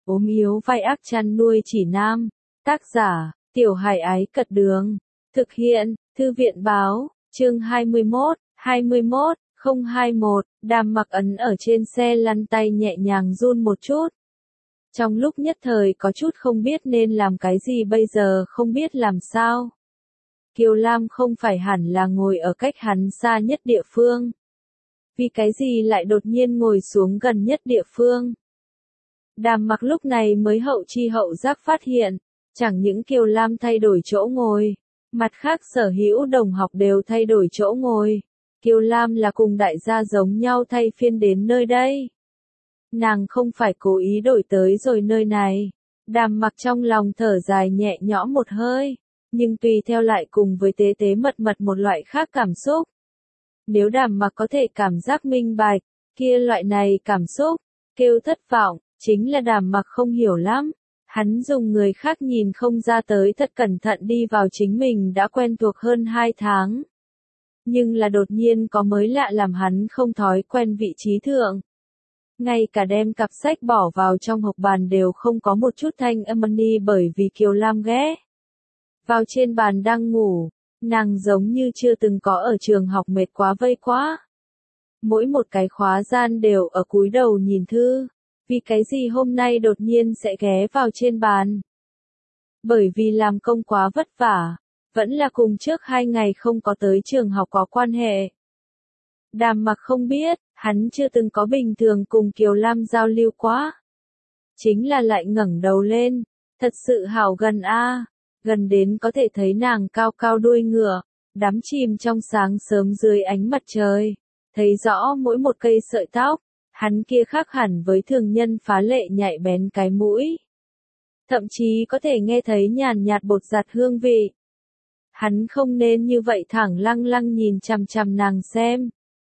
ốm yếu vai ác chăn nuôi chỉ nam. Tác giả, Tiểu Hải Ái Cật Đường. Thực hiện, Thư viện Báo, chương 21, 021, Đàm Mặc ấn ở trên xe lăn tay nhẹ nhàng run một chút. Trong lúc nhất thời có chút không biết nên làm cái gì bây giờ không biết làm sao. Kiều Lam không phải hẳn là ngồi ở cách hắn xa nhất địa phương. Vì cái gì lại đột nhiên ngồi xuống gần nhất địa phương. Đàm Mặc lúc này mới hậu chi hậu giác phát hiện, chẳng những Kiều Lam thay đổi chỗ ngồi, mặt khác sở hữu đồng học đều thay đổi chỗ ngồi. Kiều Lam là cùng đại gia giống nhau thay phiên đến nơi đây. Nàng không phải cố ý đổi tới rồi nơi này. Đàm Mặc trong lòng thở dài nhẹ nhõm một hơi, nhưng tùy theo lại cùng với tế tế mật mật một loại khác cảm xúc. Nếu Đàm Mặc có thể cảm giác minh bạch, kia loại này cảm xúc, kêu thất vọng, chính là Đàm Mặc không hiểu lắm. Hắn dùng người khác nhìn không ra tới thật cẩn thận đi vào chính mình đã quen thuộc hơn 2 tháng. Nhưng là đột nhiên có mới lạ làm hắn không thói quen vị trí thượng. Ngay cả đem cặp sách bỏ vào trong hộc bàn đều không có một chút thanh âm bởi vì Kiều Lam ghé vào trên bàn đang ngủ, nàng giống như chưa từng có ở trường học mệt quá vây quá. Mỗi một cái khóa gian đều ở cúi đầu nhìn thư, vì cái gì hôm nay đột nhiên sẽ ghé vào trên bàn. Bởi vì làm công quá vất vả, vẫn là cùng trước 2 ngày không có tới trường học có quan hệ. Đàm Mặc không biết, hắn chưa từng có bình thường cùng Kiều Lam giao lưu quá. Chính là lại ngẩng đầu lên, thật sự hảo gần a, gần đến có thể thấy nàng cao cao đuôi ngựa, đắm chìm trong sáng sớm dưới ánh mặt trời, thấy rõ mỗi một cây sợi tóc, hắn kia khác hẳn với thường nhân phá lệ nhạy bén cái mũi. Thậm chí có thể nghe thấy nhàn nhạt bột giặt hương vị. Hắn không nên như vậy thẳng lăng lăng nhìn chằm chằm nàng xem.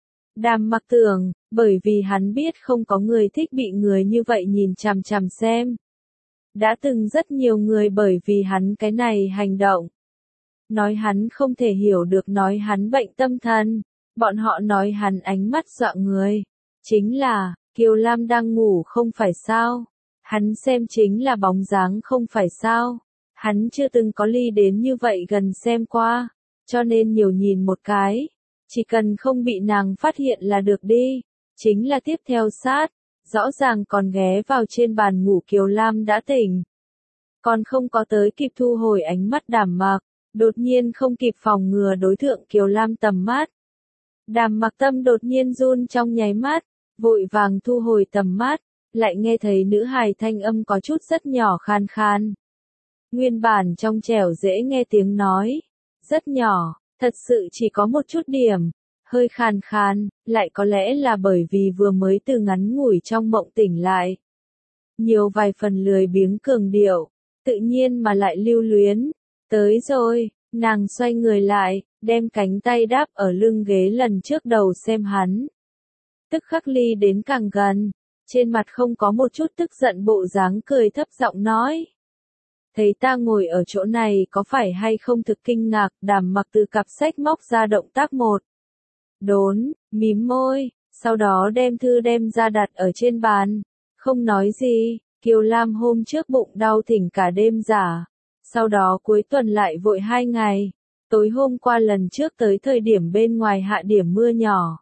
Đàm Mặc tưởng, bởi vì hắn biết không có người thích bị người như vậy nhìn chằm chằm xem. Đã từng rất nhiều người bởi vì hắn cái này hành động. Nói hắn không thể hiểu được, nói hắn bệnh tâm thần, bọn họ nói hắn ánh mắt dọa người. Chính là, Kiều Lam đang ngủ không phải sao? Hắn xem chính là bóng dáng không phải sao? Hắn chưa từng có ly đến như vậy gần xem qua, cho nên nhiều nhìn một cái. Chỉ cần không bị nàng phát hiện là được đi, chính là tiếp theo sát, rõ ràng còn ghé vào trên bàn ngủ Kiều Lam đã tỉnh. Còn không có tới kịp thu hồi ánh mắt Đàm Mặc, đột nhiên không kịp phòng ngừa đối thượng Kiều Lam tầm mắt. Đàm Mặc tâm đột nhiên run trong nháy mắt, vội vàng thu hồi tầm mắt, lại nghe thấy nữ hài thanh âm có chút rất nhỏ khan khan. Nguyên bản trong trẻo dễ nghe tiếng nói, rất nhỏ. Thật sự chỉ có một chút điểm, hơi khàn khàn, lại có lẽ là bởi vì vừa mới từ ngắn ngủi trong mộng tỉnh lại. Nhiều vài phần lười biếng cường điệu, tự nhiên mà lại lưu luyến. Tới rồi, nàng xoay người lại, đem cánh tay đáp ở lưng ghế lần trước đầu xem hắn. Tức khắc ly đến càng gần, trên mặt không có một chút tức giận bộ dáng cười thấp giọng nói. Thấy ta ngồi ở chỗ này có phải hay không thực kinh ngạc. Đàm Mặc từ cặp sách móc ra động tác một. Đốn, mím môi, sau đó đem thư đem ra đặt ở trên bàn. Không nói gì, Kiều Lam hôm trước bụng đau thỉnh cả đêm giả. Sau đó cuối tuần lại vội 2 ngày. Tối hôm qua lần trước tới thời điểm bên ngoài hạ điểm mưa nhỏ.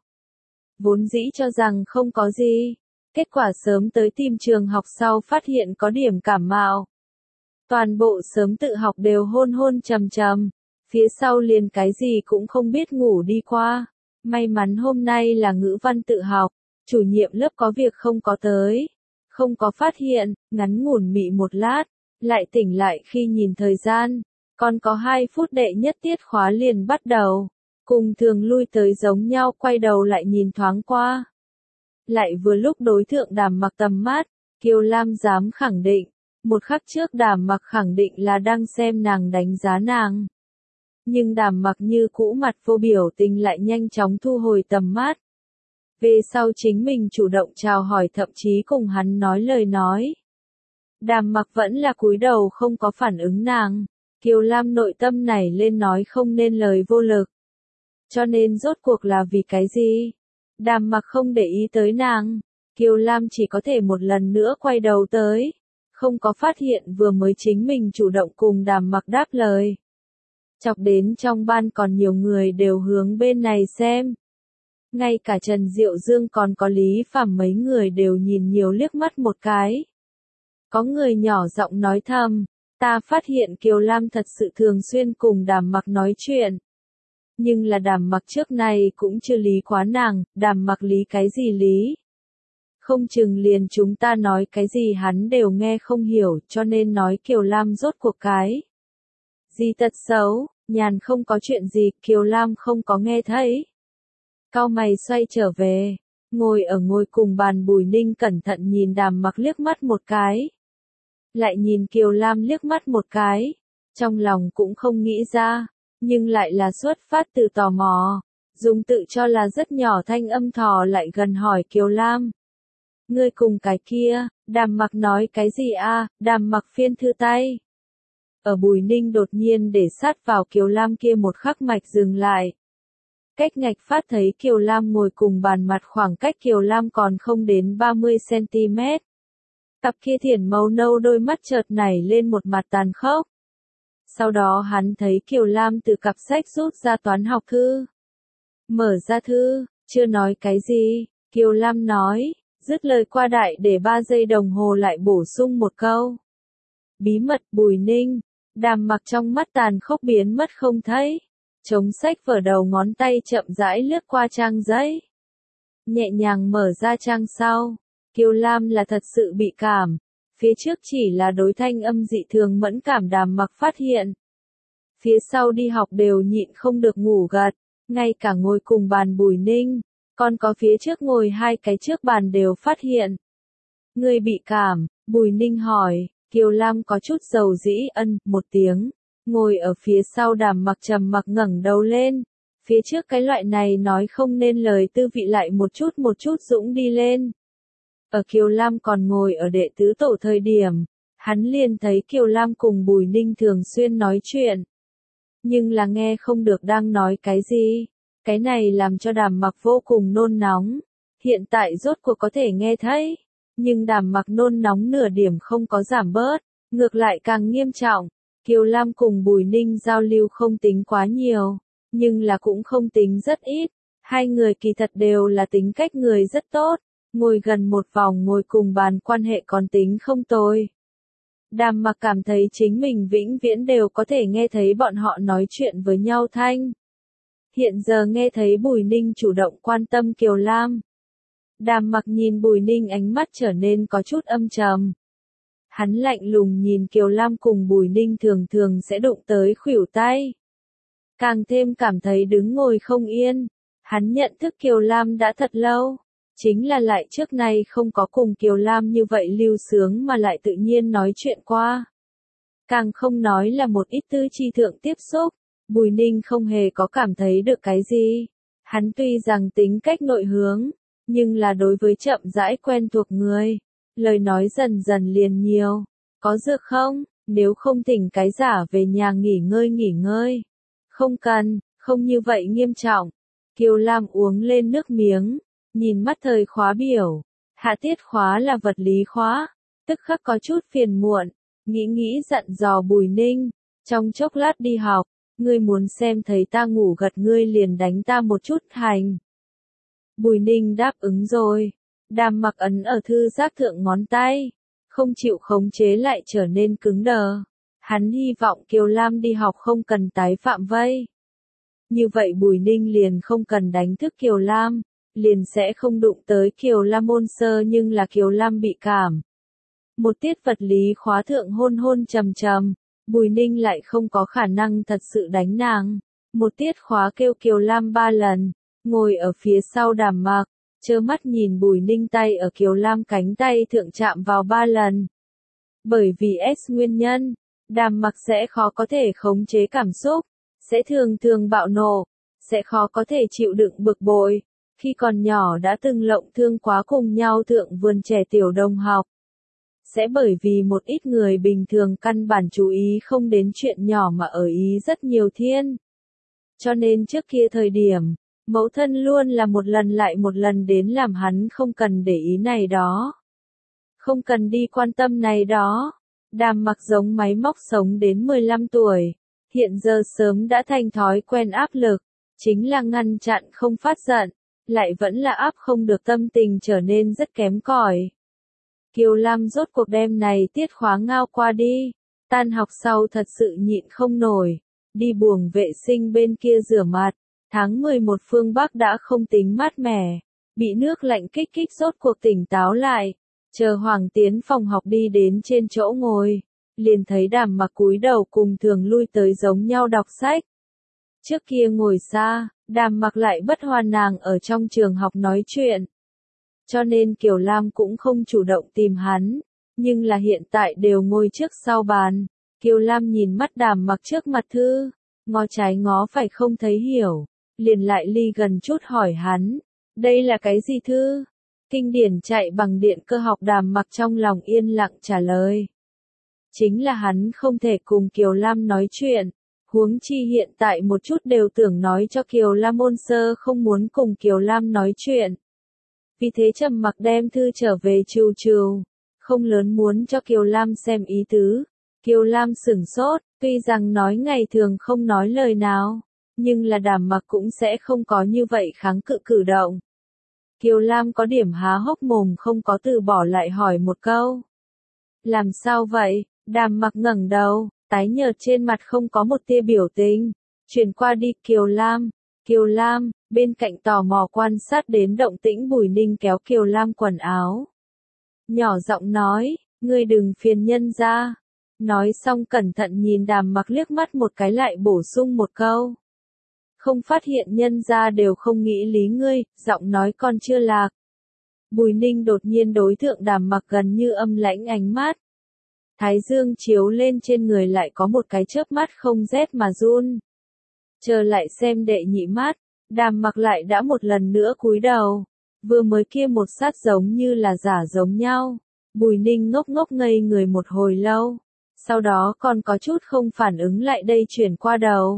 Vốn dĩ cho rằng không có gì. Kết quả sớm tới tìm trường học sau phát hiện có điểm cảm mạo. Toàn bộ sớm tự học đều hôn hôn trầm trầm, phía sau liền cái gì cũng không biết ngủ đi qua. May mắn hôm nay là ngữ văn tự học, chủ nhiệm lớp có việc không có tới, không có phát hiện, ngắn ngủn mị một lát, lại tỉnh lại khi nhìn thời gian, còn có 2 phút đệ nhất tiết khóa liền bắt đầu, cùng thường lui tới giống nhau quay đầu lại nhìn thoáng qua. Lại vừa lúc đối thượng Đàm Mặc tầm mắt, Kiều Lam dám khẳng định. Một khắc trước Đàm Mặc khẳng định là đang xem nàng đánh giá nàng. Nhưng Đàm Mặc như cũ mặt vô biểu tình lại nhanh chóng thu hồi tầm mắt. Về sau chính mình chủ động chào hỏi thậm chí cùng hắn nói lời nói. Đàm Mặc vẫn là cúi đầu không có phản ứng nàng. Kiều Lam nội tâm nảy lên nói không nên lời vô lực. Cho nên rốt cuộc là vì cái gì? Đàm Mặc không để ý tới nàng. Kiều Lam chỉ có thể một lần nữa quay đầu tới. không có phát hiện vừa mới chính mình chủ động cùng Đàm Mặc đáp lời. Chọc đến trong ban còn nhiều người đều hướng bên này xem. Ngay cả Trần Diệu Dương còn có Lý Phàm mấy người đều nhìn nhiều liếc mắt một cái. Có người nhỏ giọng nói thầm, ta phát hiện Kiều Lam thật sự thường xuyên cùng Đàm Mặc nói chuyện. Nhưng là Đàm Mặc trước này cũng chưa lý quá nàng, Đàm Mặc lý cái gì lý? Không chừng liền chúng ta nói cái gì hắn đều nghe không hiểu, cho nên nói Kiều Lam rốt cuộc cái gì tật xấu, nhàn không có chuyện gì, Kiều Lam không có nghe thấy. Cao mày xoay trở về, ngồi ở ngồi cùng bàn Bùi Ninh cẩn thận nhìn Đàm Mặc liếc mắt một cái. Lại nhìn Kiều Lam liếc mắt một cái, trong lòng cũng không nghĩ ra, nhưng lại là xuất phát từ tò mò, dùng tự cho là rất nhỏ thanh âm thò lại gần hỏi Kiều Lam. Ngươi cùng cái kia, Đàm Mặc nói cái gì a? Đàm Mặc phiên thư tay. Ở Bùi Ninh đột nhiên để sát vào Kiều Lam kia một khắc mạch dừng lại. Cách ngạch phát thấy Kiều Lam ngồi cùng bàn mặt khoảng cách Kiều Lam còn không đến 30cm. Cặp kia thiển màu nâu đôi mắt chợt nảy lên một mặt tàn khốc. Sau đó hắn thấy Kiều Lam từ cặp sách rút ra toán học thư. Mở ra thư, chưa nói cái gì, Kiều Lam nói, dứt lời qua đại để 3 giây đồng hồ lại bổ sung một câu. Bí mật Bùi Ninh, Đàm Mặc trong mắt tàn khốc biến mất không thấy. Chống sách vở đầu ngón tay chậm rãi lướt qua trang giấy. Nhẹ nhàng mở ra trang sau. Kiều Lam là thật sự bị cảm. Phía trước chỉ là đối thanh âm dị thường mẫn cảm Đàm Mặc phát hiện. Phía sau đi học đều nhịn không được ngủ gật. Ngay cả ngồi cùng bàn Bùi Ninh. Còn có phía trước ngồi hai cái trước bàn đều phát hiện. Người bị cảm, Bùi Ninh hỏi. Kiều Lam có chút dầu dĩ một tiếng. Ngồi ở phía sau Đàm Mặc trầm mặc ngẩng đầu lên. Phía trước cái loại này nói không nên lời tư vị lại một chút dũng đi lên. Ở Kiều Lam còn ngồi ở đệ tứ tổ thời điểm, hắn liền thấy Kiều Lam cùng Bùi Ninh thường xuyên nói chuyện. Nhưng là nghe không được đang nói cái gì. Cái này làm cho Đàm Mặc vô cùng nôn nóng. Hiện tại rốt cuộc có thể nghe thấy. Nhưng Đàm Mặc nôn nóng nửa điểm không có giảm bớt. Ngược lại càng nghiêm trọng. Kiều Lam cùng Bùi Ninh giao lưu không tính quá nhiều. Nhưng là cũng không tính rất ít. Hai người kỳ thật đều là tính cách người rất tốt. Ngồi gần một vòng ngồi cùng bàn quan hệ còn tính không tồi. Đàm Mặc cảm thấy chính mình vĩnh viễn đều có thể nghe thấy bọn họ nói chuyện với nhau thanh. Hiện giờ nghe thấy Bùi Ninh chủ động quan tâm Kiều Lam. Đàm Mặc nhìn Bùi Ninh ánh mắt trở nên có chút âm trầm. Hắn lạnh lùng nhìn Kiều Lam cùng Bùi Ninh thường thường sẽ đụng tới khuỷu tay. Càng thêm cảm thấy đứng ngồi không yên. Hắn nhận thức Kiều Lam đã thật lâu. Chính là lại trước nay không có cùng Kiều Lam như vậy lưu sướng mà lại tự nhiên nói chuyện qua. Càng không nói là một ít tư chi thượng tiếp xúc. Bùi Ninh không hề có cảm thấy được cái gì. Hắn tuy rằng tính cách nội hướng, nhưng là đối với chậm rãi quen thuộc người. Lời nói dần dần liền nhiều. Có dược không? Nếu không thỉnh cái giả về nhà nghỉ ngơi. Không cần, không như vậy nghiêm trọng. Kiều Lam uống lên nước miếng. Nhìn mắt thời khóa biểu. Hạ tiết khóa là vật lý khóa. Tức khắc có chút phiền muộn. Nghĩ dặn dò Bùi Ninh. Trong chốc lát đi học. Ngươi muốn xem thấy ta ngủ gật ngươi liền đánh ta một chút hành. Bùi Ninh đáp ứng rồi. Đàm Mặc ấn ở thư giác thượng ngón tay. Không chịu khống chế lại trở nên cứng đờ. Hắn hy vọng Kiều Lam đi học không cần tái phạm vây. Như vậy Bùi Ninh liền không cần đánh thức Kiều Lam. Liền sẽ không đụng tới Kiều Lam môn sơ nhưng là Kiều Lam bị cảm. Một tiết vật lý khóa thượng hôn trầm. Bùi Ninh lại không có khả năng thật sự đánh nàng. Một tiết khóa kêu Kiều Lam 3 lần. Ngồi ở phía sau Đàm Mặc. Trơ mắt nhìn Bùi Ninh tay ở Kiều Lam cánh tay thượng chạm vào 3 lần. Bởi vì S nguyên nhân, Đàm Mặc sẽ khó có thể khống chế cảm xúc. Sẽ thường bạo nộ. Sẽ khó có thể chịu đựng bực bội. Khi còn nhỏ đã từng lộng thương quá cùng nhau thượng vườn trẻ tiểu đồng học. Sẽ bởi vì một ít người bình thường căn bản chú ý không đến chuyện nhỏ mà ở ý rất nhiều thiên. Cho nên trước kia thời điểm, mẫu thân luôn là một lần lại một lần đến làm hắn không cần để ý này đó. Không cần đi quan tâm này đó. Đàm Mặc giống máy móc sống đến 15 tuổi. Hiện giờ sớm đã thành thói quen áp lực. Chính là ngăn chặn không phát giận. Lại vẫn là áp không được tâm tình trở nên rất kém cỏi. Kiều Lam rốt cuộc đêm này tiết khóa ngao qua đi. Tan học sau thật sự nhịn không nổi. Đi buồng vệ sinh bên kia rửa mặt. Tháng 11 phương Bắc đã không tính mát mẻ. Bị nước lạnh kích kích rốt cuộc tỉnh táo lại. Chờ Hoàng tiến phòng học đi đến trên chỗ ngồi. Liền thấy Đàm Mặc cúi đầu cùng thường lui tới giống nhau đọc sách. Trước kia ngồi xa, Đàm Mặc lại bất hòa nàng ở trong trường học nói chuyện. Cho nên Kiều Lam cũng không chủ động tìm hắn. Nhưng là hiện tại đều ngồi trước sau bàn. Kiều Lam nhìn mắt Đàm Mặc trước mặt thư. Ngó trái ngó phải không thấy hiểu. Liền lại ly gần chút hỏi hắn. Đây là cái gì thư? Kinh điển chạy bằng điện cơ học. Đàm Mặc trong lòng yên lặng trả lời. Chính là hắn không thể cùng Kiều Lam nói chuyện. Huống chi hiện tại một chút đều tưởng nói cho Kiều Lam ôn sơ không muốn cùng Kiều Lam nói chuyện. Vì thế trầm mặc đem thư trở về trừu trừu. Không lớn muốn cho Kiều Lam xem ý tứ. Kiều Lam sửng sốt, tuy rằng nói ngày thường không nói lời nào. Nhưng là Đàm Mặc cũng sẽ không có như vậy kháng cự cử động. Kiều Lam có điểm há hốc mồm không có từ bỏ lại hỏi một câu. Làm sao vậy? Đàm Mặc ngẩng đầu, tái nhợt trên mặt không có một tia biểu tình. Chuyển qua đi Kiều Lam. Kiều Lam, bên cạnh tò mò quan sát đến động tĩnh Bùi Ninh kéo Kiều Lam quần áo. Nhỏ giọng nói, ngươi đừng phiền nhân ra. Nói xong cẩn thận nhìn Đàm Mặc liếc mắt một cái lại bổ sung một câu. Không phát hiện nhân ra đều không nghĩ lý ngươi, giọng nói còn chưa lạc. Bùi Ninh đột nhiên đối thượng Đàm Mặc gần như âm lãnh ánh mắt. Thái dương chiếu lên trên người lại có một cái chớp mắt không rét mà run. Chờ lại xem đệ nhị mắt, Đàm Mặc lại đã một lần nữa cúi đầu. Vừa mới kia một sát giống như là giả giống nhau. Bùi Ninh ngốc ngốc ngây người một hồi lâu. Sau đó còn có chút không phản ứng lại đây chuyển qua đầu.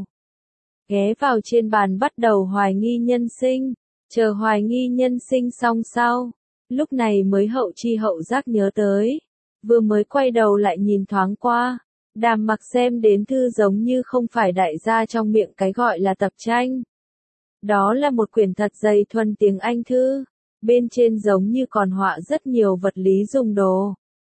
Ghé vào trên bàn bắt đầu hoài nghi nhân sinh. Chờ hoài nghi nhân sinh xong sau. Lúc này mới hậu chi hậu giác nhớ tới. Vừa mới quay đầu lại nhìn thoáng qua. Đàm Mặc xem đến thư giống như không phải đại gia trong miệng cái gọi là tập tranh. Đó là một quyển thật dày thuần tiếng Anh thư. Bên trên giống như còn họa rất nhiều vật lý dùng đồ.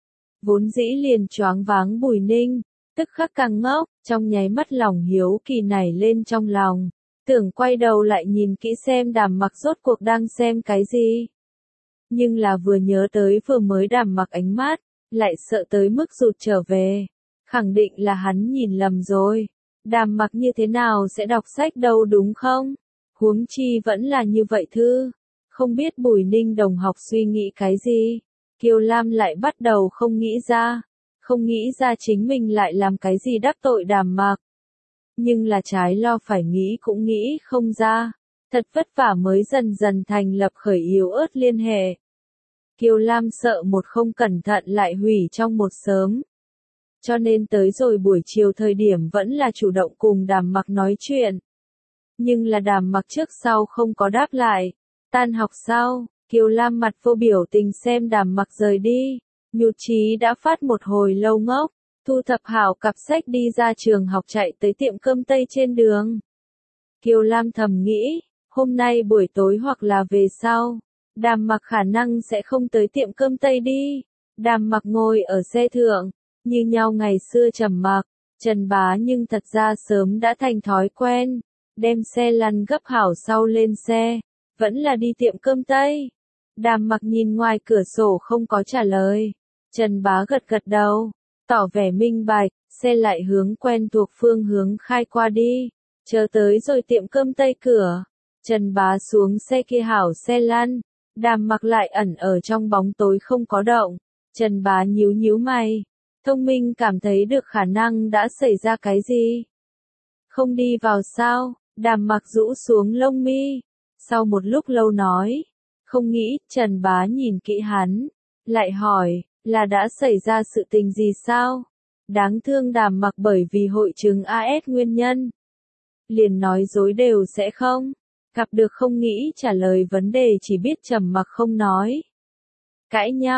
Vốn dĩ liền choáng váng Bùi Ninh, tức khắc càng ngốc, trong nháy mắt lòng hiếu kỳ nảy lên trong lòng. Tưởng quay đầu lại nhìn kỹ xem Đàm Mặc rốt cuộc đang xem cái gì. Nhưng là vừa nhớ tới vừa mới Đàm Mặc ánh mắt, lại sợ tới mức rụt trở về. Khẳng định là hắn nhìn lầm rồi. Đàm Mặc như thế nào sẽ đọc sách đâu đúng không? Huống chi vẫn là như vậy thư. Không biết Bùi Ninh đồng học suy nghĩ cái gì? Kiều Lam lại bắt đầu không nghĩ ra. Không nghĩ ra chính mình lại làm cái gì đắc tội Đàm Mặc. Nhưng là trái lo phải nghĩ cũng nghĩ không ra. Thật vất vả mới dần dần thành lập khởi yếu ớt liên hệ. Kiều Lam sợ một không cẩn thận lại hủy trong một sớm. Cho nên tới rồi buổi chiều thời điểm vẫn là chủ động cùng Đàm Mặc nói chuyện. Nhưng là Đàm Mặc trước sau không có đáp lại. Tan học sau, Kiều Lam mặt vô biểu tình xem Đàm Mặc rời đi. Nhụt chí đã phát một hồi lâu ngốc. Thu thập hảo cặp sách đi ra trường học chạy tới tiệm cơm Tây trên đường. Kiều Lam thầm nghĩ, hôm nay buổi tối hoặc là về sau. Đàm Mặc khả năng sẽ không tới tiệm cơm Tây đi. Đàm Mặc ngồi ở xe thượng, như nhau ngày xưa trầm mặc. Trần Bá nhưng thật ra sớm đã thành thói quen. Đem xe lăn gấp hảo sau lên xe. Vẫn là đi tiệm cơm Tây. Đàm Mặc nhìn ngoài cửa sổ không có trả lời. Trần Bá gật gật đầu, tỏ vẻ minh bạch, xe lại hướng quen thuộc phương hướng khai qua đi. Chờ tới rồi tiệm cơm Tây cửa. Trần Bá xuống xe kia hảo xe lăn. Đàm Mặc lại ẩn ở trong bóng tối không có động. Trần Bá nhíu nhíu mày. Thông minh cảm thấy được khả năng đã xảy ra cái gì. Không đi vào sao? Đàm Mặc rũ xuống lông mi. Sau một lúc lâu nói. Không nghĩ, Trần Bá nhìn kỹ hắn. Lại hỏi, là đã xảy ra sự tình gì sao? Đáng thương Đàm Mặc bởi vì hội chứng AS nguyên nhân. Liền nói dối đều sẽ không. Gặp được không nghĩ trả lời vấn đề chỉ biết trầm mặc không nói. Cãi nhau,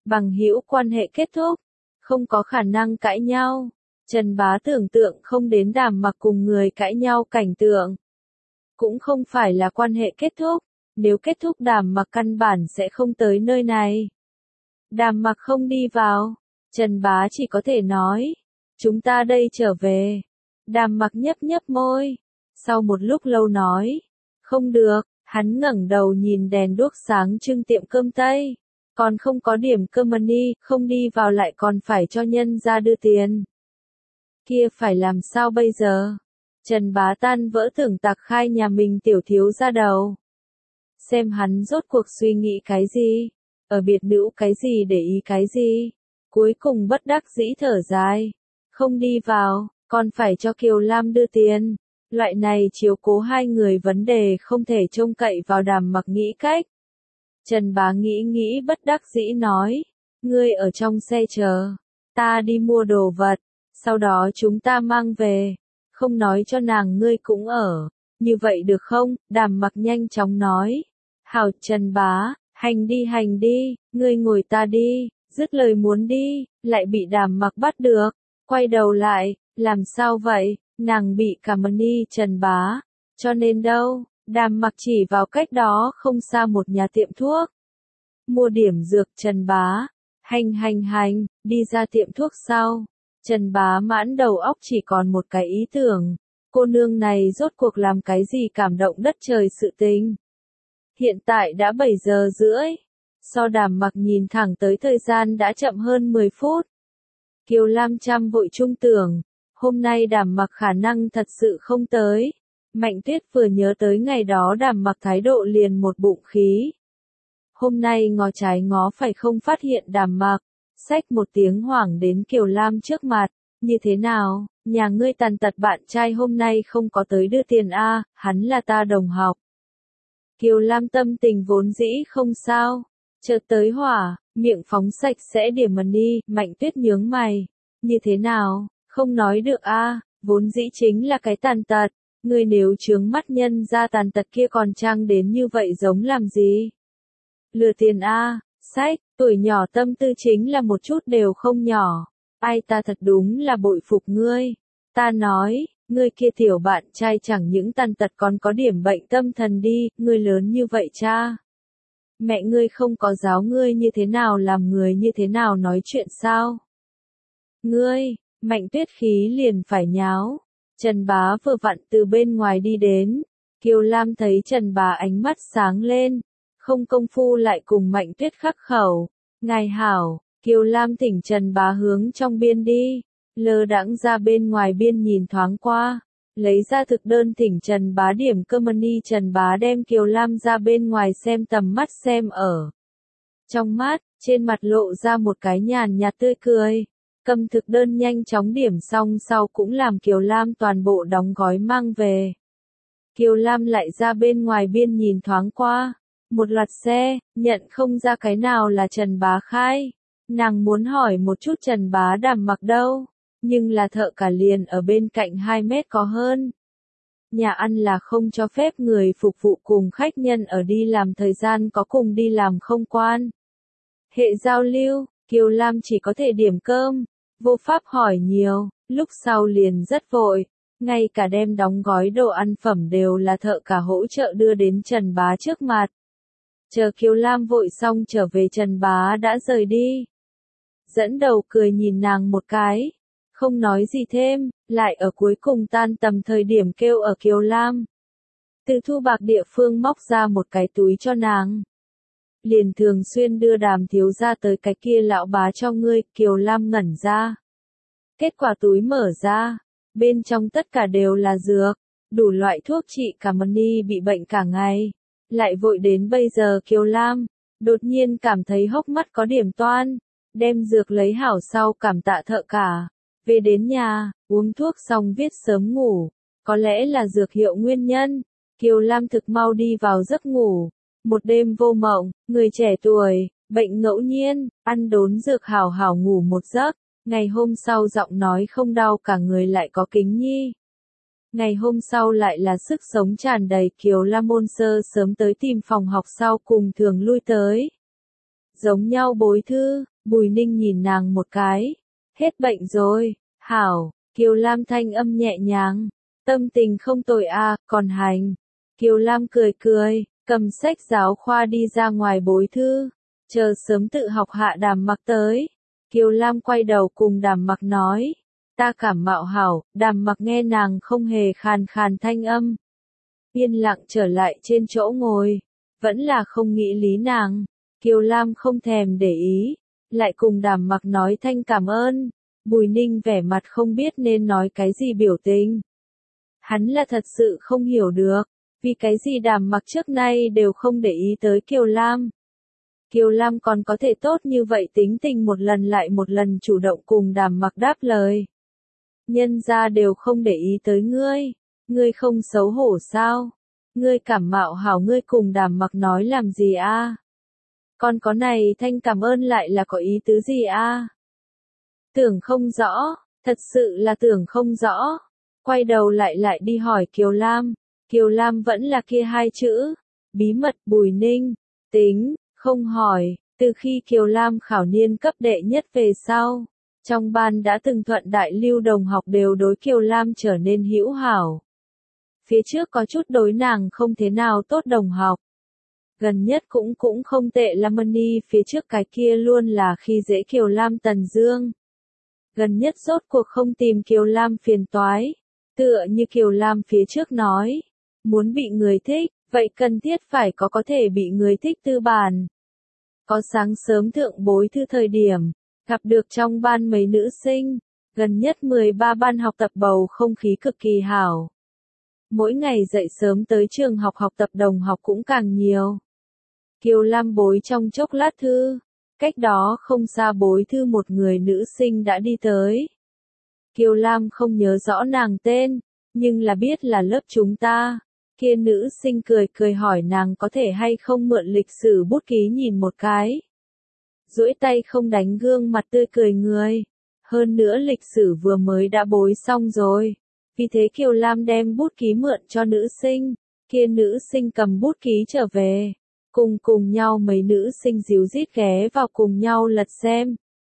Bằng hữu quan hệ kết thúc, không có khả năng cãi nhau. Trần Bá tưởng tượng không đến Đàm Mặc cùng người cãi nhau cảnh tượng. Cũng không phải là quan hệ kết thúc, nếu kết thúc Đàm Mặc căn bản sẽ không tới nơi này. Đàm Mặc không đi vào, Trần Bá chỉ có thể nói, chúng ta đây trở về. Đàm Mặc nhấp nhấp môi, sau một lúc lâu nói, không được, hắn ngẩng đầu nhìn đèn đuốc sáng trưng tiệm cơm Tây. Còn không có điểm cơm money, không đi vào lại còn phải cho nhân ra đưa tiền. Kia phải làm sao bây giờ? Trần Bá tan vỡ tưởng tặc khai nhà mình tiểu thiếu ra đầu. Xem hắn rốt cuộc suy nghĩ cái gì? Ở biệt nữ cái gì để ý cái gì? Cuối cùng bất đắc dĩ thở dài. Không đi vào, còn phải cho Kiều Lam đưa tiền. Loại này chiếu cố hai người vấn đề không thể trông cậy vào Đàm Mặc nghĩ cách. Trần Bá nghĩ bất đắc dĩ nói. Ngươi ở trong xe chờ. Ta đi mua đồ vật. Sau đó chúng ta mang về. Không nói cho nàng ngươi cũng ở. Như vậy được không? Đàm Mặc nhanh chóng nói. Hảo Trần Bá, hành đi, ngươi ngồi ta đi. Dứt lời muốn đi, lại bị Đàm Mặc bắt được. Quay đầu lại, làm sao vậy? Nàng bị cảm ơn đi Trần Bá. Cho nên đâu? Đàm Mặc chỉ vào cách đó không xa một nhà tiệm thuốc. Mua điểm dược Trần Bá. Hành, đi ra tiệm thuốc sau. Trần Bá mãn đầu óc chỉ còn một cái ý tưởng. Cô nương này rốt cuộc làm cái gì cảm động đất trời sự tình. Hiện tại đã 7 giờ rưỡi. So Đàm Mặc nhìn thẳng tới thời gian đã chậm hơn 10 phút. Kiều Lam Trăm vội trung tưởng. Hôm nay Đàm Mặc khả năng thật sự không tới. Mạnh Tuyết vừa nhớ tới ngày đó Đàm Mặc thái độ liền một bụng khí. Hôm nay ngó trái ngó phải không phát hiện Đàm Mặc. Xách một tiếng hoảng đến Kiều Lam trước mặt. Như thế nào, nhà ngươi tàn tật bạn trai hôm nay không có tới đưa tiền a, hắn là ta đồng học. Kiều Lam tâm tình vốn dĩ không sao. Chợt tới hỏa, miệng phóng sạch sẽ điểm mần đi, Mạnh Tuyết nhướng mày. Như thế nào, không nói được a, vốn dĩ chính là cái tàn tật. Ngươi nếu chướng mắt nhân ra tàn tật kia còn trang đến như vậy giống làm gì? Lừa tiền a, sách, tuổi nhỏ tâm tư chính là một chút đều không nhỏ. Ai ta thật đúng là bội phục ngươi. Ta nói, ngươi kia tiểu bạn trai chẳng những tàn tật còn có điểm bệnh tâm thần đi, ngươi lớn như vậy cha. Mẹ ngươi không có giáo ngươi như thế nào làm người như thế nào nói chuyện sao? Ngươi, Mạnh Tuyết khí liền phải nháo. Trần Bá vừa vặn từ bên ngoài đi đến. Kiều Lam thấy Trần Bá ánh mắt sáng lên. Không công phu lại cùng Mạnh Tuyết khắc khẩu. Ngài hảo, Kiều Lam thỉnh Trần Bá hướng trong biên đi. Lơ đãng ra bên ngoài biên nhìn thoáng qua. Lấy ra thực đơn thỉnh Trần Bá điểm cơm money. Trần Bá đem Kiều Lam ra bên ngoài xem tầm mắt xem ở. Trong mắt, trên mặt lộ ra một cái nhàn nhạt tươi cười. Cầm thực đơn nhanh chóng điểm xong sau cũng làm Kiều Lam toàn bộ đóng gói mang về. Kiều Lam lại ra bên ngoài biên nhìn thoáng qua. Một loạt xe, nhận không ra cái nào là Trần Bá khai. Nàng muốn hỏi một chút Trần Bá Đàm Mặc đâu. Nhưng là thợ cả liền ở bên cạnh 2 mét có hơn. Nhà ăn là không cho phép người phục vụ cùng khách nhân ở đi làm thời gian có cùng đi làm không quan. Hệ giao lưu, Kiều Lam chỉ có thể điểm cơm. Vô pháp hỏi nhiều, lúc sau liền rất vội. Ngay cả đem đóng gói đồ ăn phẩm đều là thợ cả hỗ trợ đưa đến Trần Bá trước mặt. Chờ Kiều Lam vội xong trở về Trần Bá đã rời đi. Dẫn đầu cười nhìn nàng một cái. Không nói gì thêm, lại ở cuối cùng tan tầm thời điểm kêu ở Kiều Lam. Từ thu bạc địa phương móc ra một cái túi cho nàng. Liền thường xuyên đưa Đàm thiếu gia tới cái kia lão bá cho ngươi, Kiều Lam ngẩn ra. Kết quả túi mở ra, bên trong tất cả đều là dược, đủ loại thuốc trị cả money bị bệnh cả ngày. Lại vội đến bây giờ Kiều Lam, đột nhiên cảm thấy hốc mắt có điểm toan, đem dược lấy hảo sau cảm tạ thợ cả. Về đến nhà, uống thuốc xong viết sớm ngủ, có lẽ là dược hiệu nguyên nhân. Kiều Lam thực mau đi vào giấc ngủ. Một đêm vô mộng, người trẻ tuổi, bệnh ngẫu nhiên, ăn đốn dược hảo hảo ngủ một giấc. Ngày hôm sau giọng nói không đau cả người lại có kính nhi. Ngày hôm sau lại là sức sống tràn đầy. Kiều Lam môn sơ sớm tới tìm phòng học sau cùng thường lui tới. Giống nhau bối thư, Bùi Ninh nhìn nàng một cái. Hết bệnh rồi, hảo, Kiều Lam thanh âm nhẹ nhàng. Tâm tình không tồi a, còn hành. Kiều Lam cười cười, cầm sách giáo khoa đi ra ngoài bối thư. Chờ sớm tự học hạ Đàm Mặc tới. Kiều Lam quay đầu cùng Đàm Mặc nói. Ta cảm mạo hảo, Đàm Mặc nghe nàng không hề khàn khàn thanh âm. Yên lặng trở lại trên chỗ ngồi. Vẫn là không nghĩ lý nàng. Kiều Lam không thèm để ý. Lại cùng Đàm Mặc nói thanh cảm ơn. Bùi Ninh vẻ mặt không biết nên nói cái gì biểu tình. Hắn là thật sự không hiểu được. Vì cái gì Đàm Mặc trước nay đều không để ý tới Kiều Lam. Kiều Lam còn có thể tốt như vậy tính tình một lần lại một lần chủ động cùng Đàm Mặc đáp lời. Nhân gia đều không để ý tới ngươi. Ngươi không xấu hổ sao? Ngươi cảm mạo hảo ngươi cùng Đàm Mặc nói làm gì a? Còn có này thanh cảm ơn lại là có ý tứ gì a? Tưởng không rõ, thật sự là tưởng không rõ. Quay đầu lại đi hỏi Kiều Lam. Kiều Lam vẫn là kia hai chữ. Bí mật Bùi Ninh. Tính, không hỏi. Từ khi Kiều Lam khảo niên cấp đệ nhất về sau. Trong ban đã từng thuận đại lưu đồng học đều đối Kiều Lam trở nên hữu hảo. Phía trước có chút đối nàng không thế nào tốt đồng học. Gần nhất cũng không tệ là Mani phía trước cái kia luôn là khi dễ Kiều Lam Tần Dương. Gần nhất rốt cuộc không tìm Kiều Lam phiền toái. Tựa như Kiều Lam phía trước nói. Muốn bị người thích, vậy cần thiết phải có thể bị người thích tư bản. Có sáng sớm thượng bối thư thời điểm, gặp được trong ban mấy nữ sinh, gần nhất 13 ban học tập bầu không khí cực kỳ hảo. Mỗi ngày dậy sớm tới trường học tập đồng học cũng càng nhiều. Kiều Lam bối trong chốc lát thư, cách đó không xa bối thư một người nữ sinh đã đi tới. Kiều Lam không nhớ rõ nàng tên, nhưng là biết là lớp chúng ta. Kia nữ sinh cười hỏi nàng có thể hay không mượn lịch sử bút ký nhìn một cái. Duỗi tay không đánh gương mặt tươi cười người. Hơn nữa lịch sử vừa mới đã bối xong rồi. Vì thế Kiều Lam đem bút ký mượn cho nữ sinh. Kia nữ sinh cầm bút ký trở về. Cùng nhau mấy nữ sinh díu dít ghé vào cùng nhau lật xem.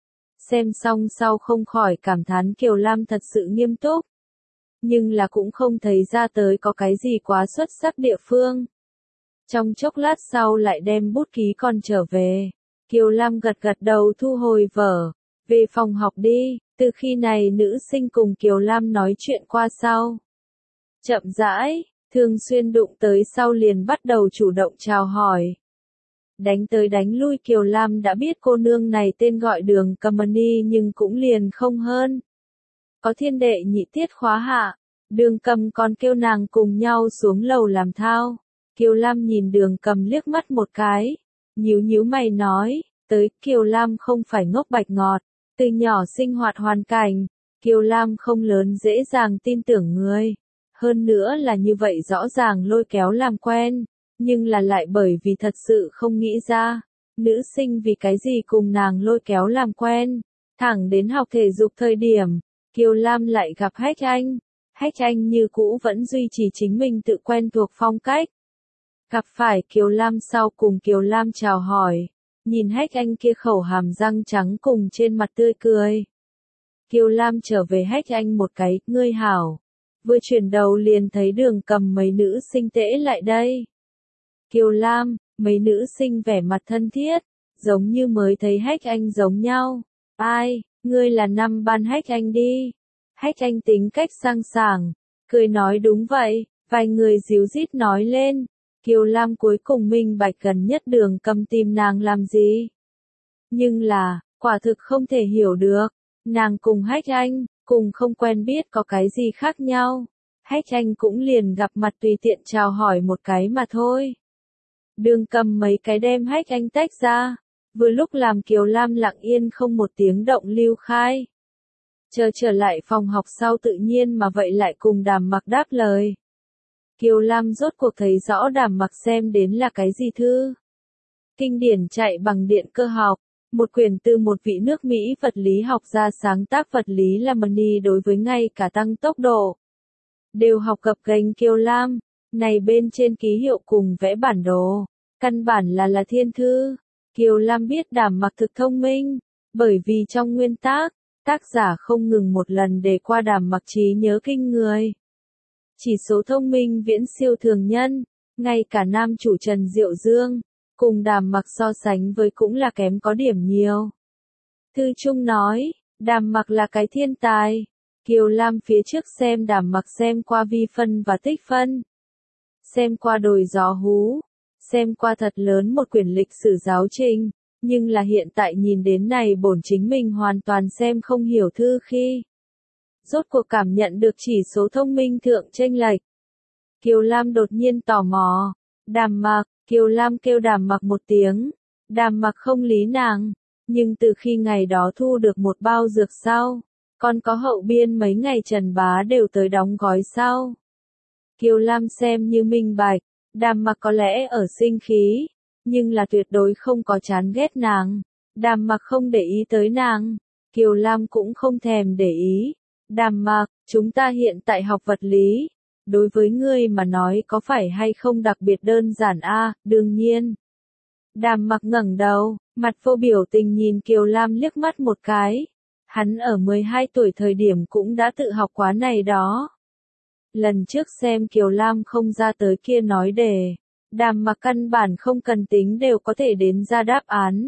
Xem xong sau không khỏi cảm thán Kiều Lam thật sự nghiêm túc. Nhưng là cũng không thấy ra tới có cái gì quá xuất sắc địa phương. Trong chốc lát sau lại đem bút ký còn trở về. Kiều Lam gật đầu thu hồi vở. Về phòng học đi, từ khi này nữ sinh cùng Kiều Lam nói chuyện qua sau. Chậm rãi, thường xuyên đụng tới sau liền bắt đầu chủ động chào hỏi. Đánh tới đánh lui Kiều Lam đã biết cô nương này tên gọi Đường Cầm Mani nhưng cũng liền không hơn. Có thiên đệ nhị tiết khóa hạ, Đường Cầm còn kêu nàng cùng nhau xuống lầu làm thao. Kiều Lam nhìn Đường Cầm liếc mắt một cái, nhíu mày nói, tới, Kiều Lam không phải ngốc bạch ngọt, từ nhỏ sinh hoạt hoàn cảnh, Kiều Lam không lớn dễ dàng tin tưởng người. Hơn nữa là như vậy rõ ràng lôi kéo làm quen, nhưng là lại bởi vì thật sự không nghĩ ra, nữ sinh vì cái gì cùng nàng lôi kéo làm quen. Thẳng đến học thể dục thời điểm, Kiều Lam lại gặp Hách Anh. Hách Anh như cũ vẫn duy trì chính mình tự quen thuộc phong cách. Gặp phải Kiều Lam sau cùng Kiều Lam chào hỏi, nhìn Hách Anh kia khẩu hàm răng trắng cùng trên mặt tươi cười. Kiều Lam trở về Hách Anh một cái, ngươi hảo. Vừa chuyển đầu liền thấy Đường Cầm mấy nữ sinh tễ lại đây. Kiều Lam, mấy nữ sinh vẻ mặt thân thiết, giống như mới thấy Hách Anh giống nhau. Ai, ngươi là năm ban Hách Anh đi. Hách Anh tính cách sang sảng, cười nói đúng vậy, vài người díu dít nói lên. Kiều Lam cuối cùng minh bạch gần nhất Đường Cầm tìm nàng làm gì. Nhưng là, quả thực không thể hiểu được, nàng cùng Hách Anh, cùng không quen biết có cái gì khác nhau. Hách Anh cũng liền gặp mặt tùy tiện chào hỏi một cái mà thôi. Đường Cầm mấy cái đem Hách Anh tách ra, vừa lúc làm Kiều Lam lặng yên không một tiếng động lưu khai. Chờ trở lại phòng học sau tự nhiên mà vậy lại cùng Đàm Mặc đáp lời. Kiều Lam rốt cuộc thấy rõ Đàm Mặc xem đến là cái gì thư. Kinh điển chạy bằng điện cơ học, một quyển từ một vị nước Mỹ vật lý học gia sáng tác vật lý là Mani đối với ngay cả tăng tốc độ. Đều học gập ghềnh Kiều Lam, này bên trên ký hiệu cùng vẽ bản đồ, căn bản là thiên thư. Kiều Lam biết Đàm Mặc thực thông minh, Bởi vì trong nguyên tác, tác giả không ngừng một lần để qua Đàm Mặc trí nhớ kinh người. Chỉ số thông minh viễn siêu thường nhân, ngay cả nam chủ Trần Diệu Dương, cùng Đàm Mặc so sánh với cũng là kém có điểm nhiều. Thư Trung nói, Đàm Mặc là cái thiên tài. Kiều Lam phía trước xem Đàm Mặc xem qua vi phân và tích phân. Xem qua đồi gió hú. Xem qua thật lớn một quyển lịch sử giáo trình. Nhưng là hiện tại nhìn đến này bổn chính mình hoàn toàn xem không hiểu thư khi. Rốt cuộc cảm nhận được chỉ số thông minh thượng chênh lệch. Kiều Lam đột nhiên tò mò. Đàm Mặc, Kiều Lam kêu Đàm Mặc một tiếng. Đàm Mặc không lý nàng. Nhưng từ khi ngày đó thu được một bao dược sau, còn có hậu biên mấy ngày Trần Bá đều tới đóng gói sau. Kiều Lam xem như minh bạch, Đàm Mặc có lẽ ở sinh khí, nhưng là tuyệt đối không có chán ghét nàng. Đàm Mặc không để ý tới nàng, Kiều Lam cũng không thèm để ý. Đàm Mặc, chúng ta hiện tại học vật lý, đối với ngươi mà nói có phải hay không đặc biệt đơn giản a? Đương nhiên. Đàm Mặc ngẩng đầu, mặt vô biểu tình nhìn Kiều Lam liếc mắt một cái. Hắn ở 12 tuổi thời điểm cũng đã tự học quá này đó. Lần trước xem Kiều Lam không ra tới kia nói đề, Đàm Mặc căn bản không cần tính đều có thể đến ra đáp án.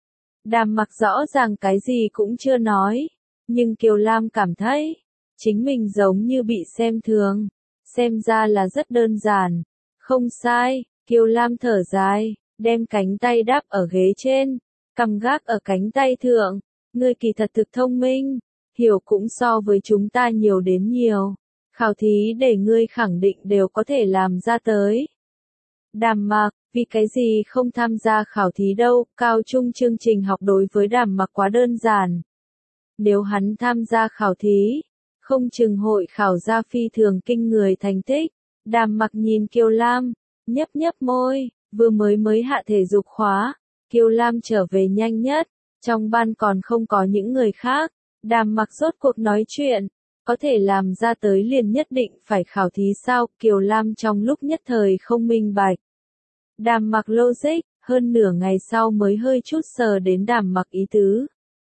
Đàm Mặc rõ ràng cái gì cũng chưa nói, nhưng Kiều Lam cảm thấy, chính mình giống như bị xem thường, xem ra là rất đơn giản. Không sai, Kiều Lam thở dài, đem cánh tay đáp ở ghế trên, cầm gác ở cánh tay thượng. Ngươi kỳ thật thực thông minh, hiểu cũng so với chúng ta nhiều đến nhiều. Khảo thí để ngươi khẳng định đều có thể làm ra tới. Đàm Mặc, vì cái gì không tham gia khảo thí đâu, cao trung chương trình học đối với Đàm Mặc quá đơn giản. Nếu hắn tham gia khảo thí, không chừng hội khảo ra phi thường kinh người thành tích. Đàm Mặc nhìn Kiều Lam, nhấp nhấp môi, vừa mới hạ thể dục khóa, Kiều Lam trở về nhanh nhất. Trong ban còn không có những người khác, Đàm Mặc rốt cuộc nói chuyện, có thể làm ra tới liền nhất định phải khảo thí sao? Kiều Lam trong lúc nhất thời không minh bạch. Đàm Mặc logic, hơn nửa ngày sau mới hơi chút sờ đến Đàm Mặc ý tứ.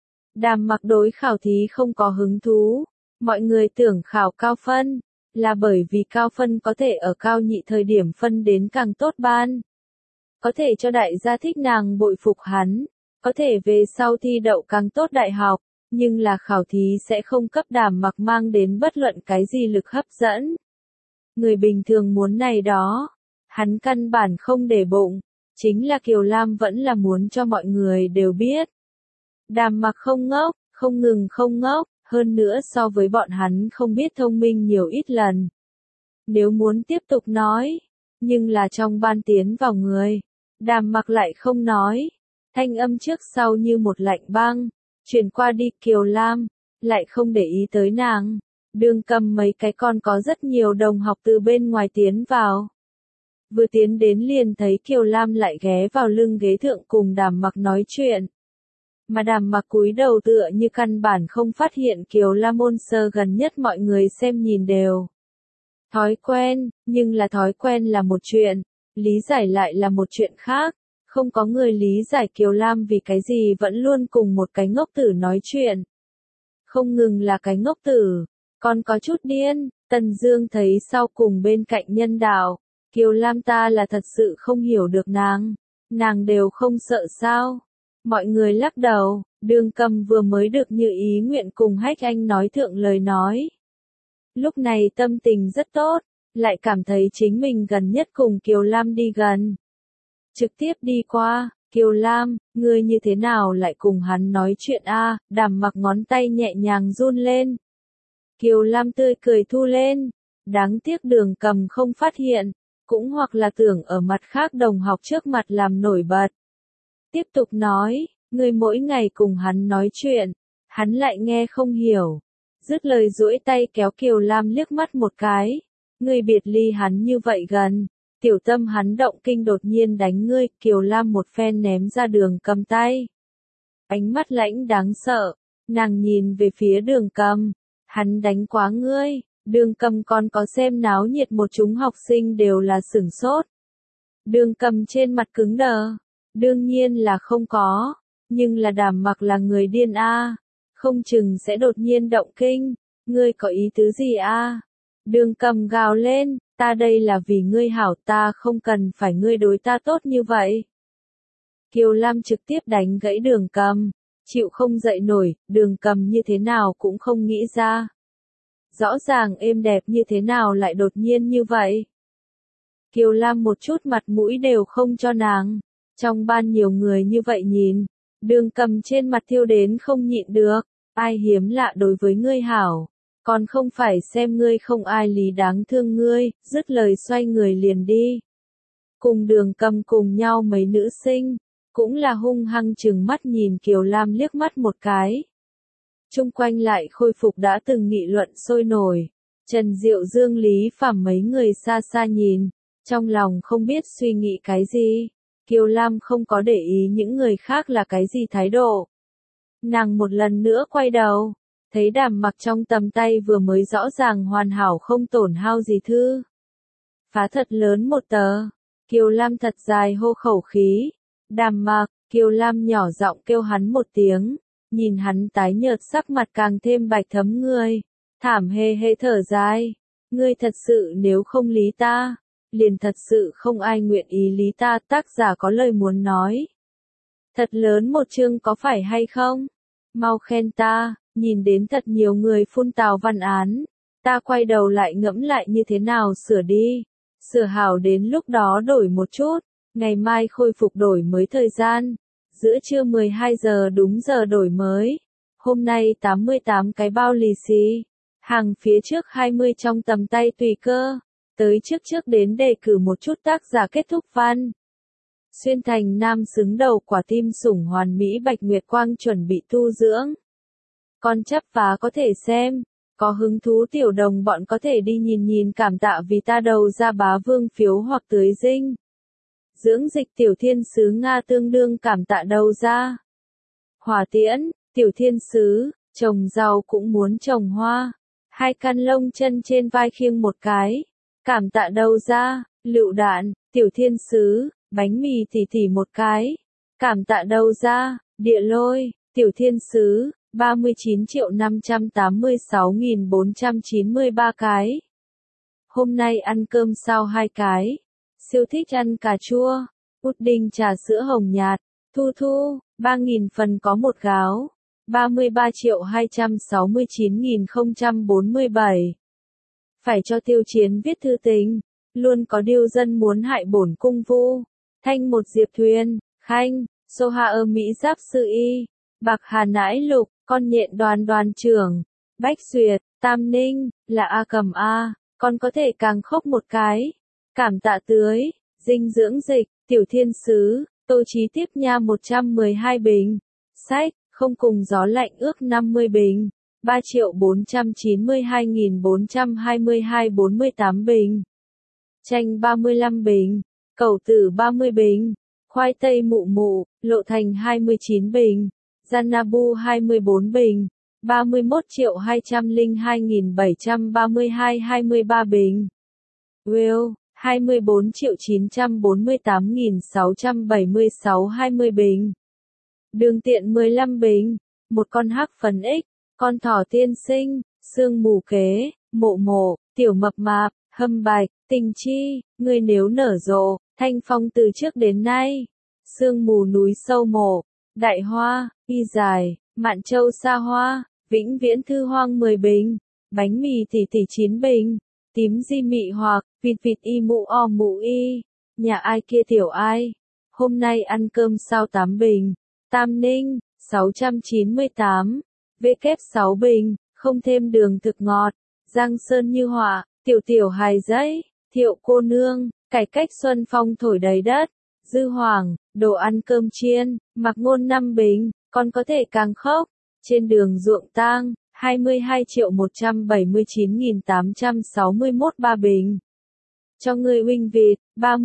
Đàm Mặc đối khảo thí không có hứng thú, mọi người tưởng khảo cao phân, là bởi vì cao phân có thể ở cao nhị thời điểm phân đến càng tốt ban. Có thể cho đại gia thích nàng bội phục hắn. Có thể về sau thi đậu càng tốt đại học, nhưng là khảo thí sẽ không cấp Đàm Mặc mang đến bất luận cái gì lực hấp dẫn. Người bình thường muốn này đó, hắn căn bản không để bụng, chính là Kiều Lam vẫn là muốn cho mọi người đều biết. Đàm Mặc không ngốc, không ngừng không ngốc, hơn nữa so với bọn hắn không biết thông minh nhiều ít lần. Nếu muốn tiếp tục nói, nhưng là trong ban tiến vào người, Đàm Mặc lại không nói. Thanh âm trước sau như một lạnh băng, chuyển qua đi Kiều Lam, lại không để ý tới nàng. Đường Cầm mấy cái con có rất nhiều đồng học từ bên ngoài tiến vào. Vừa tiến đến liền thấy Kiều Lam lại ghé vào lưng ghế thượng cùng Đàm Mặc nói chuyện. Mà Đàm Mặc cúi đầu tựa như căn bản không phát hiện Kiều Lam ôn sơ gần nhất mọi người xem nhìn đều. Thói quen, nhưng là thói quen là một chuyện, lý giải lại là một chuyện khác. Không có người lý giải Kiều Lam vì cái gì vẫn luôn cùng một cái ngốc tử nói chuyện. Không ngừng là cái ngốc tử, còn có chút điên. Tần Dương thấy sau cùng bên cạnh nhân đạo, Kiều Lam ta là thật sự không hiểu được nàng đều không sợ sao. Mọi người lắc đầu, Đường Cầm vừa mới được như ý nguyện cùng Hách Anh nói thượng lời nói. Lúc này tâm tình rất tốt, lại cảm thấy chính mình gần nhất cùng Kiều Lam đi gần. Trực tiếp đi qua, Kiều Lam, ngươi như thế nào lại cùng hắn nói chuyện a? Đàm Mặc ngón tay nhẹ nhàng run lên. Kiều Lam tươi cười thu lên, đáng tiếc Đường Cầm không phát hiện, cũng hoặc là tưởng ở mặt khác đồng học trước mặt làm nổi bật. Tiếp tục nói, ngươi mỗi ngày cùng hắn nói chuyện, hắn lại nghe không hiểu. Dứt lời duỗi tay kéo Kiều Lam liếc mắt một cái, ngươi biệt ly hắn như vậy gần. Tiểu tâm hắn động kinh đột nhiên đánh ngươi, Kiều Lam một phen ném ra Đường Cầm tay. Ánh mắt lãnh đáng sợ, nàng nhìn về phía Đường Cầm, hắn đánh quá ngươi. Đường Cầm còn có xem náo nhiệt một chúng học sinh đều là sửng sốt. Đường Cầm trên mặt cứng đờ, đương nhiên là không có. nhưng là Đàm Mặc là người điên a, không chừng sẽ đột nhiên động kinh, ngươi có ý tứ gì a? Đường Cầm gào lên, ta đây là vì ngươi hảo, ta không cần phải ngươi đối ta tốt như vậy. Kiều Lam trực tiếp đánh gãy Đường Cầm, chịu không dậy nổi, Đường Cầm như thế nào cũng không nghĩ ra. Rõ ràng êm đẹp như thế nào lại đột nhiên như vậy. Kiều Lam một chút mặt mũi đều không cho nàng, trong ban nhiều người như vậy nhìn, Đường Cầm trên mặt thiêu đến không nhịn được, ai hiếm lạ đối với ngươi hảo, còn không phải xem ngươi không ai lý đáng thương ngươi, dứt lời xoay người liền đi. Cùng Đường Cầm cùng nhau mấy nữ sinh, cũng là hung hăng chừng mắt nhìn Kiều Lam liếc mắt một cái. Chung quanh lại khôi phục đã từng nghị luận sôi nổi, Trần Diệu Dương Lý Phàm mấy người xa xa nhìn, trong lòng không biết suy nghĩ cái gì. Kiều Lam không có để ý những người khác là cái gì thái độ. Nàng một lần nữa quay đầu, thấy Đàm Mặc trong tầm tay vừa mới rõ ràng hoàn hảo không tổn hao gì thư. Phá thật lớn một tờ, Kiều Lam thật dài hô khẩu khí. Đàm Mặc, Kiều Lam nhỏ giọng kêu hắn một tiếng, nhìn hắn tái nhợt sắc mặt càng thêm bạch thấm người, thảm hề hề thở dài. Ngươi thật sự nếu không lý ta, liền thật sự không ai nguyện ý lý ta, tác giả có lời muốn nói. Thật lớn một chương có phải hay không? Mau khen ta, nhìn đến thật nhiều người phun tào văn án, ta quay đầu lại ngẫm lại như thế nào sửa đi, sửa hảo đến lúc đó đổi một chút, ngày mai khôi phục đổi mới thời gian, giữa trưa 12 giờ đúng giờ đổi mới, hôm nay 88 cái bao lì xì, hàng phía trước 20 trong tầm tay tùy cơ. Tới trước đến đề cử một chút tác giả kết thúc văn. Xuyên thành nam xứng đầu quả tim sủng hoàn mỹ Bạch Nguyệt Quang chuẩn bị tu dưỡng. Con chắp vá có thể xem, có hứng thú tiểu đồng bọn có thể đi nhìn cảm tạ vì ta đầu ra bá vương phiếu hoặc tưới dinh. Dưỡng dịch tiểu thiên sứ Nga tương đương cảm tạ đầu ra. Hỏa tiễn, tiểu thiên sứ, trồng rau cũng muốn trồng hoa. Hai căn lông chân trên vai khiêng một cái. Cảm tạ đầu ra, lựu đạn, tiểu thiên sứ, bánh mì tỉ một cái. Cảm tạ đầu ra, địa lôi, tiểu thiên sứ, 39.586.493 cái. Hôm nay ăn cơm sao 2 cái. Siêu thích ăn cà chua, pudding trà sữa hồng nhạt, thu 3.000 phần có một gáo. 33.269.047. Phải cho Tiêu Chiến viết thư tình, luôn có điêu dân muốn hại bổn cung vu. Thanh một diệp thuyền, khanh, Soha ở Mỹ giáp sư y, Bạc Hà nãi lục, con nhện đoàn trưởng, Bách Duyệt, Tam Ninh, là A cầm A, con có thể càng khóc một cái. Cảm tạ tưới, dinh dưỡng dịch, tiểu thiên sứ, Tô Chí tiếp nha 112 bình. Sách, không cùng gió lạnh ước 50 bình. 3.492.422 48 bình. Chanh 35 bình. Cẩu tử 30 bình. Khoai tây mụ, lộ thành 29 bình. Zanabu 24 bình. 31.202.732 23 bình. Will, 24.948.676 20 bình. Đường tiện 15 bình. Một con hắc phấn ích. Con thỏ tiên sinh, sương mù kế, mộ, tiểu mập mạp, hâm bạch, tình chi, người nếu nở rộ, thanh phong từ trước đến nay. Sương mù núi sâu mộ, đại hoa, y dài, mạn châu xa hoa, vĩnh viễn thư hoang 10 bình. Bánh mì tỉ 9 bình. Tím di mị hoặc, vịt y mụ o mụ y. Nhà ai kia tiểu ai. Hôm nay ăn cơm sao 8 bình. Tam Ninh, 698. Kép 6 bình, không thêm đường thực ngọt. Giang sơn như họa, tiểu hài giấy. Thiệu cô nương, cải cách xuân phong thổi đầy đất. Dư Hoàng, đồ ăn cơm chiên. Mặc Ngôn 5 bình, còn có thể càng khóc. Trên đường ruộng tang, 22.179.861 3 bình. Cho người huynh vịt,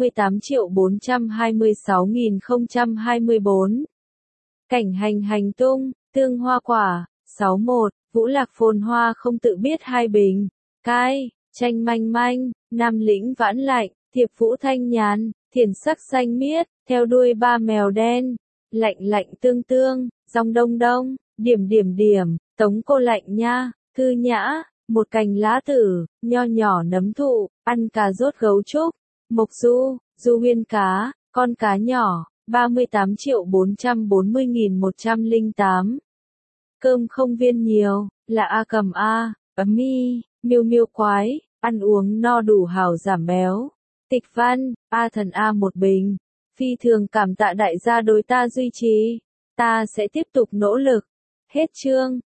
38.426.024. Cảnh hành tung, tương hoa quả, 61, Vũ Lạc phồn hoa không tự biết 2 bình. Cai, chanh manh, Nam Lĩnh vãn lạnh, Thiệp Vũ thanh nhàn, thiền sắc xanh miết, theo đuôi 3 mèo đen. lạnh lạnh tương tương, rong đông đông, điểm điểm điểm, tống cô lạnh nha, thư nhã, một cành lá tử, nho nhỏ nấm thụ, ăn cà rốt gấu trúc, mộc du, du huyên cá, con cá nhỏ, 38.440.108. Cơm không viên nhiều, là A cầm A, ấm mi, miêu miêu quái, ăn uống no đủ hảo giảm béo. Tịch văn, A thần A một bình. Phi thường cảm tạ đại gia đối ta duy trì. Ta sẽ tiếp tục nỗ lực. Hết chương.